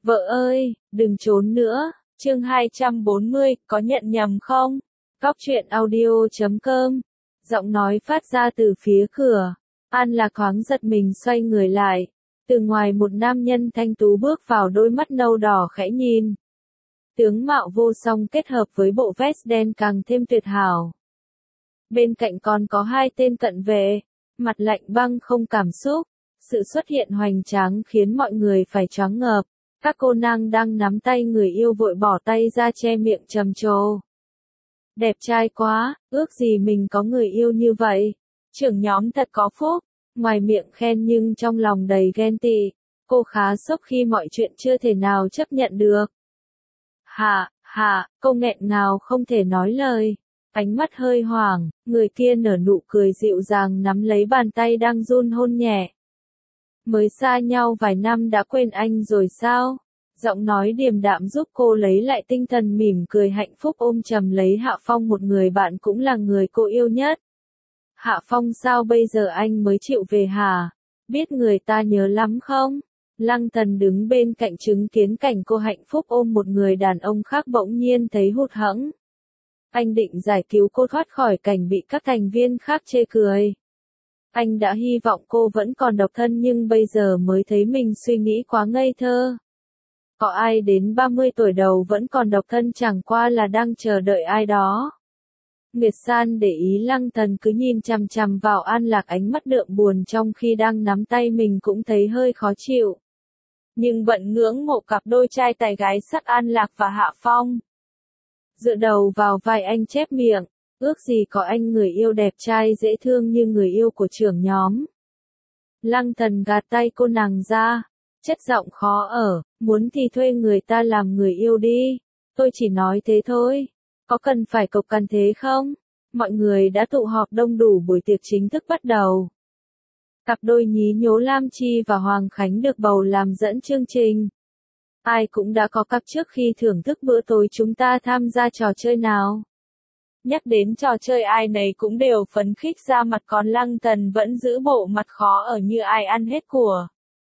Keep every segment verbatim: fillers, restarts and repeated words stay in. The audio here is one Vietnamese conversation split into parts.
Vợ ơi, đừng trốn nữa. Chương hai trăm bốn mươi, có nhận nhầm không? Góc truyện audio chấm com. Giọng nói phát ra từ phía cửa. An Lạc thoáng giật mình xoay người lại. Từ ngoài một nam nhân thanh tú bước vào, đôi mắt nâu đỏ khẽ nhìn. Tướng mạo vô song kết hợp với bộ vest đen càng thêm tuyệt hảo. Bên cạnh còn có hai tên cận vệ, mặt lạnh băng không cảm xúc. Sự xuất hiện hoành tráng khiến mọi người phải choáng ngợp. Các cô nàng đang nắm tay người yêu vội bỏ tay ra che miệng trầm trồ. Đẹp trai quá, ước gì mình có người yêu như vậy. Trưởng nhóm thật có phúc, ngoài miệng khen nhưng trong lòng đầy ghen tị. Cô khá sốc khi mọi chuyện chưa thể nào chấp nhận được. Hạ, hạ, cô nghẹn ngào không thể nói lời. Ánh mắt hơi hoảng, người kia nở nụ cười dịu dàng nắm lấy bàn tay đang run hôn nhẹ. Mới xa nhau vài năm đã quên anh rồi sao? Giọng nói điềm đạm giúp cô lấy lại tinh thần, mỉm cười hạnh phúc ôm chầm lấy Hạ Phong, một người bạn cũng là người cô yêu nhất. Hạ Phong, sao bây giờ anh mới chịu về hả? Biết người ta nhớ lắm không? Lăng Thần đứng bên cạnh chứng kiến cảnh cô hạnh phúc ôm một người đàn ông khác bỗng nhiên thấy hụt hẫng. Anh định giải cứu cô thoát khỏi cảnh bị các thành viên khác chê cười. Anh đã hy vọng cô vẫn còn độc thân nhưng bây giờ mới thấy mình suy nghĩ quá ngây thơ. Có ai đến ba mươi tuổi đầu vẫn còn độc thân, chẳng qua là đang chờ đợi ai đó. Nguyệt San để ý Lăng Thần cứ nhìn chằm chằm vào An Lạc, ánh mắt đượm buồn trong khi đang nắm tay mình cũng thấy hơi khó chịu. Nhưng vẫn ngưỡng mộ cặp đôi trai tài gái sắc An Lạc và Hạ Phong. Dựa đầu vào vai anh chép miệng. Ước gì có anh người yêu đẹp trai dễ thương như người yêu của trưởng nhóm. Lăng Thần gạt tay cô nàng ra. Chất giọng khó ở, muốn thì thuê người ta làm người yêu đi. Tôi chỉ nói thế thôi. Có cần phải cộc cằn thế không? Mọi người đã tụ họp đông đủ, buổi tiệc chính thức bắt đầu. Cặp đôi nhí nhố Lam Chi và Hoàng Khánh được bầu làm dẫn chương trình. Ai cũng đã có cặp trước khi thưởng thức bữa tối, chúng ta tham gia trò chơi nào? Nhắc đến trò chơi ai nấy cũng đều phấn khích ra mặt, còn Lăng Thần vẫn giữ bộ mặt khó ở như ai ăn hết của.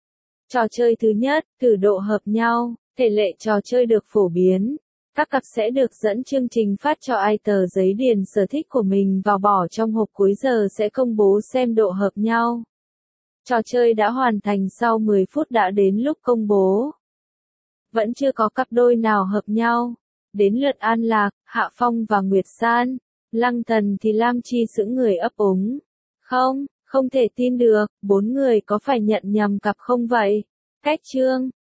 Trò chơi thứ nhất, cử độ hợp nhau. Thể lệ trò chơi được phổ biến. Các cặp sẽ được dẫn chương trình phát cho ai tờ giấy điền sở thích của mình vào bỏ trong hộp, cuối giờ sẽ công bố xem độ hợp nhau. Trò chơi đã hoàn thành sau mười phút đã đến lúc công bố. Vẫn chưa có cặp đôi nào hợp nhau. Đến lượt An Lạc, Hạ Phong và Nguyệt San. Lăng Thần thì Lam Chi sững người ấp úng. Không, không thể tin được, bốn người có phải nhận nhầm cặp không vậy? Cách chương